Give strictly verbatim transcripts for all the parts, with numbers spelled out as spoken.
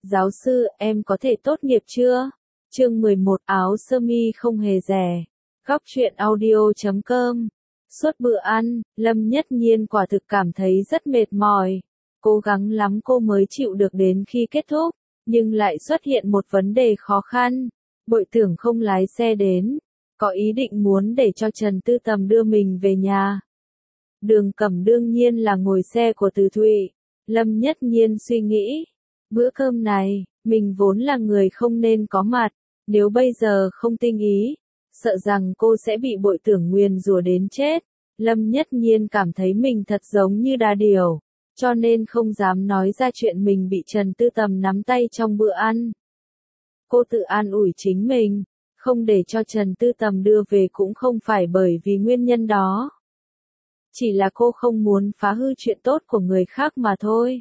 Giáo sư, em có thể tốt nghiệp chưa? Chương mười một áo sơ mi không hề rẻ. Góc truyện audio chấm com. Suốt bữa ăn, Lâm Nhất Nhiên quả thực cảm thấy rất mệt mỏi. Cố gắng lắm cô mới chịu được đến khi kết thúc, nhưng lại xuất hiện một vấn đề khó khăn. Bội Tưởng không lái xe đến, có ý định muốn để cho Trần Tư Tầm đưa mình về nhà. Đường Cẩm đương nhiên là ngồi xe của Từ Thụy. Lâm Nhất Nhiên suy nghĩ, bữa cơm này, mình vốn là người không nên có mặt, nếu bây giờ không tinh ý, sợ rằng cô sẽ bị Bội Tưởng nguyền rủa đến chết. Lâm Nhất Nhiên cảm thấy mình thật giống như đà điểu, cho nên không dám nói ra chuyện mình bị Trần Tư Tầm nắm tay trong bữa ăn. Cô tự an ủi chính mình, không để cho Trần Tư Tầm đưa về cũng không phải bởi vì nguyên nhân đó. Chỉ là cô không muốn phá hư chuyện tốt của người khác mà thôi.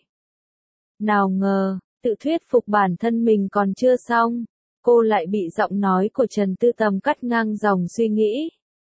Nào ngờ, tự thuyết phục bản thân mình còn chưa xong, cô lại bị giọng nói của Trần Tư Tầm cắt ngang dòng suy nghĩ.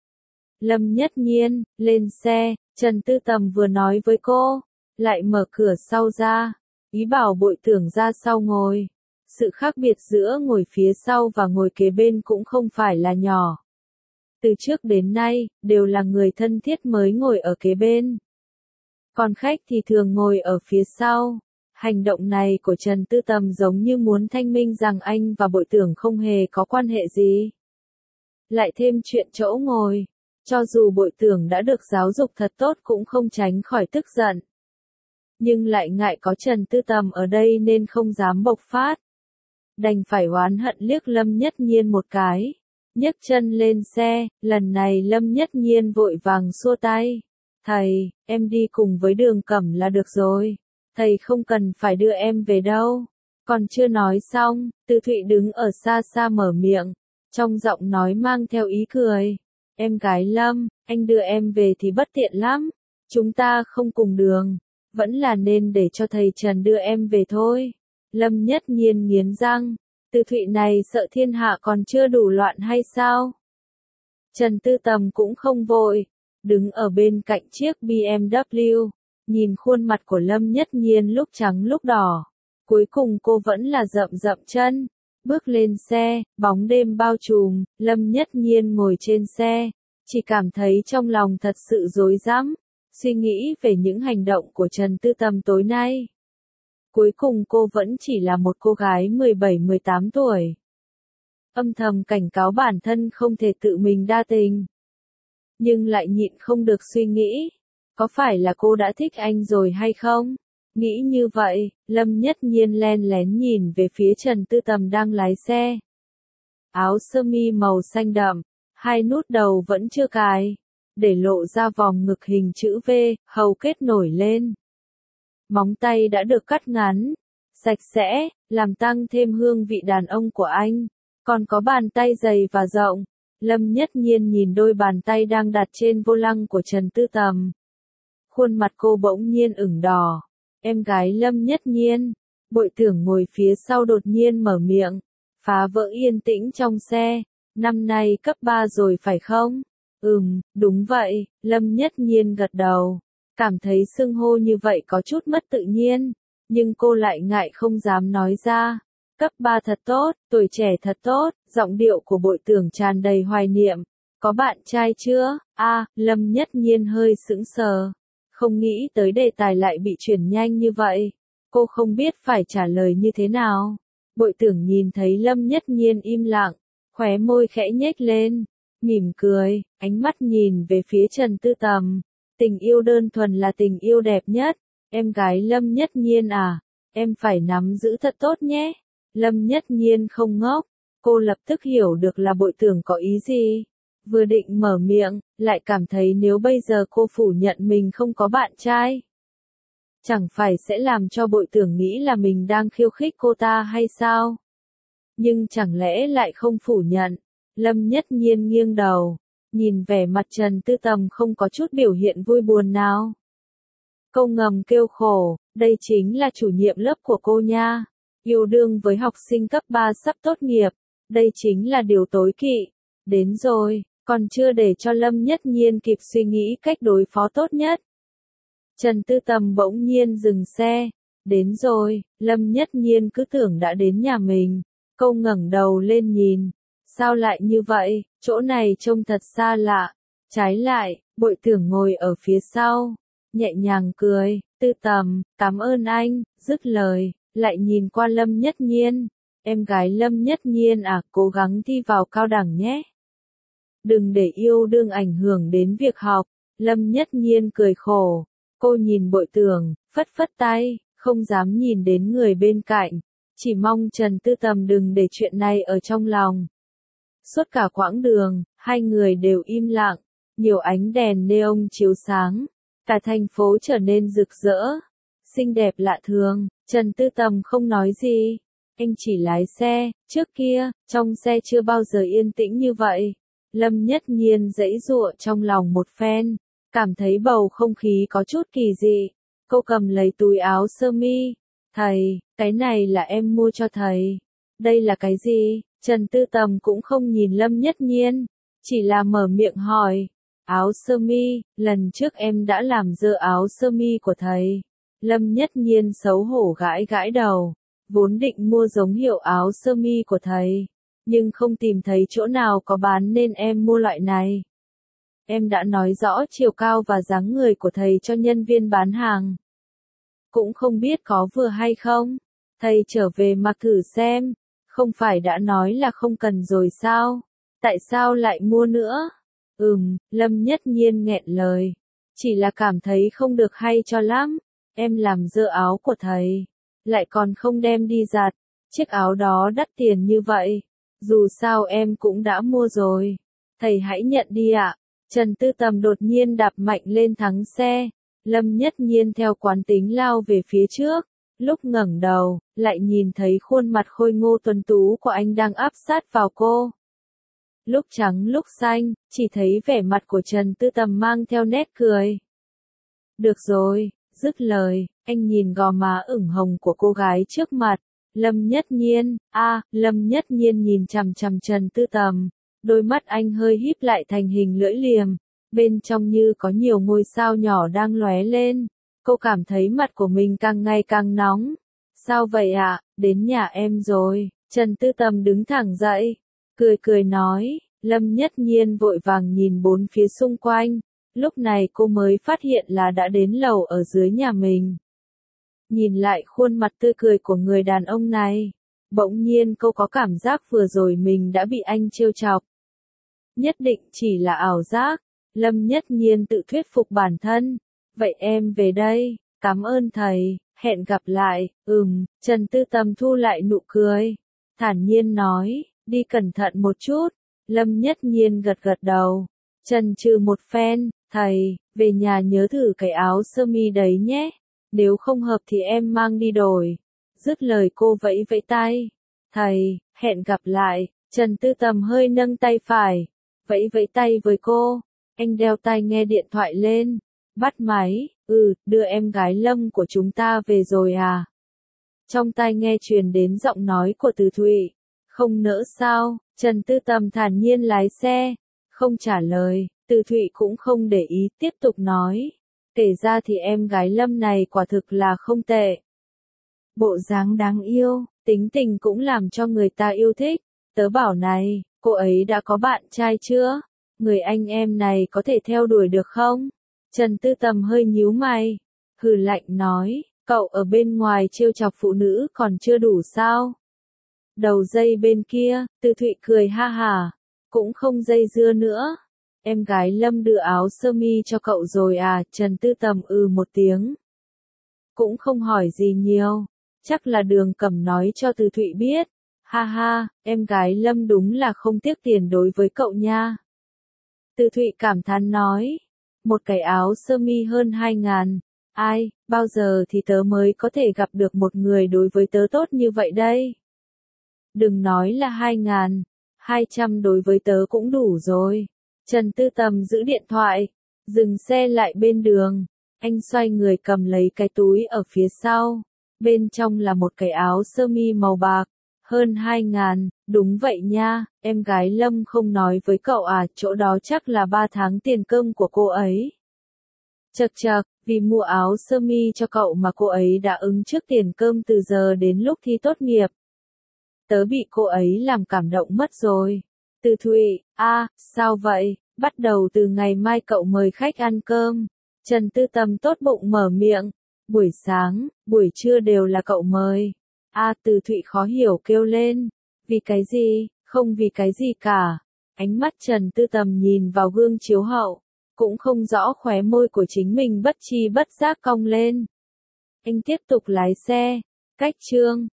Lâm Nhất Nhiên, lên xe, Trần Tư Tầm vừa nói với cô, lại mở cửa sau ra, ý bảo Bội Tưởng ra sau ngồi. Sự khác biệt giữa ngồi phía sau và ngồi kế bên cũng không phải là nhỏ. Từ trước đến nay, đều là người thân thiết mới ngồi ở kế bên. Còn khách thì thường ngồi ở phía sau. Hành động này của Trần Tư Tầm giống như muốn thanh minh rằng anh và Bội Tưởng không hề có quan hệ gì. Lại thêm chuyện chỗ ngồi, cho dù Bội Tưởng đã được giáo dục thật tốt cũng không tránh khỏi tức giận. Nhưng lại ngại có Trần Tư Tầm ở đây nên không dám bộc phát. Đành phải oán hận liếc Lâm Nhất Nhiên một cái. Nhấc chân lên xe, lần này Lâm Nhất Nhiên vội vàng xua tay. Thầy, em đi cùng với Đường Cẩm là được rồi. Thầy không cần phải đưa em về đâu. Còn chưa nói xong, Từ Thụy đứng ở xa xa mở miệng. Trong giọng nói mang theo ý cười. Em gái Lâm, anh đưa em về thì bất tiện lắm. Chúng ta không cùng đường. Vẫn là nên để cho thầy Trần đưa em về thôi. Lâm Nhất Nhiên nghiến răng. Từ Thụy này sợ thiên hạ còn chưa đủ loạn hay sao? Trần Tư Tầm cũng không vội, đứng ở bên cạnh chiếc B M W, nhìn khuôn mặt của Lâm Nhất Nhiên lúc trắng lúc đỏ. Cuối cùng cô vẫn là dậm dậm chân, bước lên xe, bóng đêm bao trùm, Lâm Nhất Nhiên ngồi trên xe, chỉ cảm thấy trong lòng thật sự rối rắm, suy nghĩ về những hành động của Trần Tư Tầm tối nay. Cuối cùng cô vẫn chỉ là một cô gái mười bảy mười tám tuổi. Âm thầm cảnh cáo bản thân không thể tự mình đa tình. Nhưng lại nhịn không được suy nghĩ, có phải là cô đã thích anh rồi hay không? Nghĩ như vậy, Lâm Nhất Nhiên len lén nhìn về phía Trần Tư Tầm đang lái xe. Áo sơ mi màu xanh đậm, hai nút đầu vẫn chưa cài, để lộ ra vòng ngực hình chữ V, hầu kết nổi lên. Móng tay đã được cắt ngắn, sạch sẽ, làm tăng thêm hương vị đàn ông của anh. Còn có bàn tay dày và rộng. Lâm Nhất Nhiên nhìn đôi bàn tay đang đặt trên vô lăng của Trần Tư Tầm. Khuôn mặt cô bỗng nhiên ửng đỏ. Em gái Lâm Nhất Nhiên. Bội Tưởng ngồi phía sau đột nhiên mở miệng, phá vỡ yên tĩnh trong xe. Năm nay cấp ba rồi phải không? Ừm, đúng vậy, Lâm Nhất Nhiên gật đầu. Cảm thấy xưng hô như vậy có chút mất tự nhiên, nhưng cô lại ngại không dám nói ra. Cấp ba thật tốt, tuổi trẻ thật tốt, giọng điệu của Bội Tưởng tràn đầy hoài niệm. Có bạn trai chưa? A, à, Lâm Nhất Nhiên hơi sững sờ. Không nghĩ tới đề tài lại bị chuyển nhanh như vậy. Cô không biết phải trả lời như thế nào. Bội Tưởng nhìn thấy Lâm Nhất Nhiên im lặng, khóe môi khẽ nhếch lên, mỉm cười, ánh mắt nhìn về phía Trần Tư Tầm. Tình yêu đơn thuần là tình yêu đẹp nhất. Em gái Lâm Nhất Nhiên à, em phải nắm giữ thật tốt nhé. Lâm Nhất Nhiên không ngốc, cô lập tức hiểu được là Bội Tưởng có ý gì. Vừa định mở miệng, lại cảm thấy nếu bây giờ cô phủ nhận mình không có bạn trai, chẳng phải sẽ làm cho Bội Tưởng nghĩ là mình đang khiêu khích cô ta hay sao? Nhưng chẳng lẽ lại không phủ nhận? Lâm Nhất Nhiên nghiêng đầu, nhìn vẻ mặt Trần Tư Tầm không có chút biểu hiện vui buồn nào. Câu ngầm kêu khổ, đây chính là chủ nhiệm lớp của cô nha. Yêu đương với học sinh cấp ba sắp tốt nghiệp, đây chính là điều tối kỵ. Đến rồi, còn chưa để cho Lâm Nhất Nhiên kịp suy nghĩ cách đối phó tốt nhất. Trần Tư Tầm bỗng nhiên dừng xe, Đến rồi, Lâm Nhất Nhiên cứ tưởng đã đến nhà mình. Cô ngẩng đầu lên nhìn. Sao lại như vậy, chỗ này trông thật xa lạ. Trái lại, Bội Tưởng ngồi ở phía sau. Nhẹ nhàng cười, Tư Tầm, cảm ơn anh, dứt lời, lại nhìn qua Lâm Nhất Nhiên. Em gái Lâm Nhất Nhiên à, cố gắng thi vào cao đẳng nhé. Đừng để yêu đương ảnh hưởng đến việc học. Lâm Nhất Nhiên cười khổ. Cô nhìn Bội Tưởng, phất phất tay, không dám nhìn đến người bên cạnh. Chỉ mong Trần Tư Tầm đừng để chuyện này ở trong lòng. Suốt cả quãng đường, hai người đều im lặng. Nhiều ánh đèn neon chiếu sáng. Cả thành phố trở nên rực rỡ. Xinh đẹp lạ thường. Trần Tư Tầm không nói gì. Anh chỉ lái xe. Trước kia, trong xe chưa bao giờ yên tĩnh như vậy. Lâm Nhất Nhiên giãy giụa trong lòng một phen. Cảm thấy bầu không khí có chút kỳ dị. Cô cầm lấy túi áo sơ mi. Thầy, cái này là em mua cho thầy. Đây là cái gì? Trần Tư Tầm cũng không nhìn Lâm Nhất Nhiên. Chỉ là mở miệng hỏi. Áo sơ mi, lần trước em đã làm dơ áo sơ mi của thầy. Lâm Nhất Nhiên xấu hổ gãi gãi đầu. Vốn định mua giống hiệu áo sơ mi của thầy. Nhưng không tìm thấy chỗ nào có bán nên em mua loại này. Em đã nói rõ chiều cao và dáng người của thầy cho nhân viên bán hàng. Cũng không biết có vừa hay không. Thầy trở về mặc thử xem. Không phải đã nói là không cần rồi sao? Tại sao lại mua nữa? Ừm, Lâm Nhất Nhiên nghẹn lời. Chỉ là cảm thấy không được hay cho lắm. Em làm dơ áo của thầy. Lại còn không đem đi giặt. Chiếc áo đó đắt tiền như vậy. Dù sao em cũng đã mua rồi. Thầy hãy nhận đi ạ. Trần Tư Tầm đột nhiên đạp mạnh lên thắng xe. Lâm Nhất Nhiên theo quán tính lao về phía trước. Lúc ngẩng đầu, lại nhìn thấy khuôn mặt khôi ngô tuấn tú của anh đang áp sát vào cô. Lúc trắng lúc xanh, chỉ thấy vẻ mặt của Trần Tư Tầm mang theo nét cười. Được rồi, dứt lời, anh nhìn gò má ửng hồng của cô gái trước mặt. Lâm Nhất Nhiên, a, à, Lâm Nhất Nhiên nhìn chằm chằm Trần Tư Tầm. Đôi mắt anh hơi híp lại thành hình lưỡi liềm. Bên trong như có nhiều ngôi sao nhỏ đang lóe lên. Cô cảm thấy mặt của mình càng ngày càng nóng. Sao vậy ạ? À? Đến nhà em rồi. Trần Tư Tầm đứng thẳng dậy. Cười cười nói. Lâm Nhất Nhiên vội vàng nhìn bốn phía xung quanh. Lúc này cô mới phát hiện là đã đến lầu ở dưới nhà mình. Nhìn lại khuôn mặt tươi cười của người đàn ông này. Bỗng nhiên cô có cảm giác vừa rồi mình đã bị anh trêu chọc. Nhất định chỉ là ảo giác. Lâm Nhất Nhiên tự thuyết phục bản thân. Vậy em về đây, cảm ơn thầy, hẹn gặp lại, ừm, Trần Tư Tầm thu lại nụ cười. Thản nhiên nói, đi cẩn thận một chút. Lâm Nhất Nhiên gật gật đầu. Trần trừ một phen, thầy, về nhà nhớ thử cái áo sơ mi đấy nhé. Nếu không hợp thì em mang đi đổi. Dứt lời cô vẫy vẫy tay. Thầy, hẹn gặp lại. Trần Tư Tầm hơi nâng tay phải. Vẫy vẫy tay với cô. Anh đeo tai nghe điện thoại lên. Bắt máy, ừ, đưa em gái Lâm của chúng ta về rồi à? Trong tai nghe truyền đến giọng nói của Từ Thụy. Không nỡ sao? Trần Tư Tầm thản nhiên lái xe. Không trả lời, Từ Thụy cũng không để ý tiếp tục nói. Kể ra thì em gái Lâm này quả thực là không tệ. Bộ dáng đáng yêu, tính tình cũng làm cho người ta yêu thích. Tớ bảo này, cô ấy đã có bạn trai chưa? Người anh em này có thể theo đuổi được không? Trần Tư Tầm hơi nhíu mày. Hừ lạnh nói, cậu ở bên ngoài trêu chọc phụ nữ còn chưa đủ sao? Đầu dây bên kia, Từ Thụy cười ha hà. Cũng không dây dưa nữa. Em gái Lâm đưa áo sơ mi cho cậu rồi à? Trần Tư Tầm ừ một tiếng. Cũng không hỏi gì nhiều. Chắc là Đường Cẩm nói cho Từ Thụy biết. Ha ha, em gái Lâm đúng là không tiếc tiền đối với cậu nha. Từ Thụy cảm thán nói. Một cái áo sơ mi hơn hai ngàn. Ai, bao giờ thì tớ mới có thể gặp được một người đối với tớ tốt như vậy đây? Đừng nói là hai ngàn. Hai trăm đối với tớ cũng đủ rồi. Trần Tư Tầm giữ điện thoại. Dừng xe lại bên đường. Anh xoay người cầm lấy cái túi ở phía sau. Bên trong là một cái áo sơ mi màu bạc. Hơn hai ngàn, đúng vậy nha, em gái Lâm không nói với cậu à, chỗ đó chắc là ba tháng tiền cơm của cô ấy. Chậc chậc, vì mua áo sơ mi cho cậu mà cô ấy đã ứng trước tiền cơm từ giờ đến lúc thi tốt nghiệp. Tớ bị cô ấy làm cảm động mất rồi. Từ Thụy, a, à, sao vậy? Bắt đầu từ ngày mai cậu mời khách ăn cơm. Trần Tư Tầm tốt bụng mở miệng. Buổi sáng, buổi trưa đều là cậu mời. A, à, Từ Thụy khó hiểu kêu lên. Vì cái gì? Không vì cái gì cả. Ánh mắt Trần Tư Tầm nhìn vào gương chiếu hậu. Cũng không rõ khóe môi của chính mình bất chi bất giác cong lên. Anh tiếp tục lái xe. Cách Trương.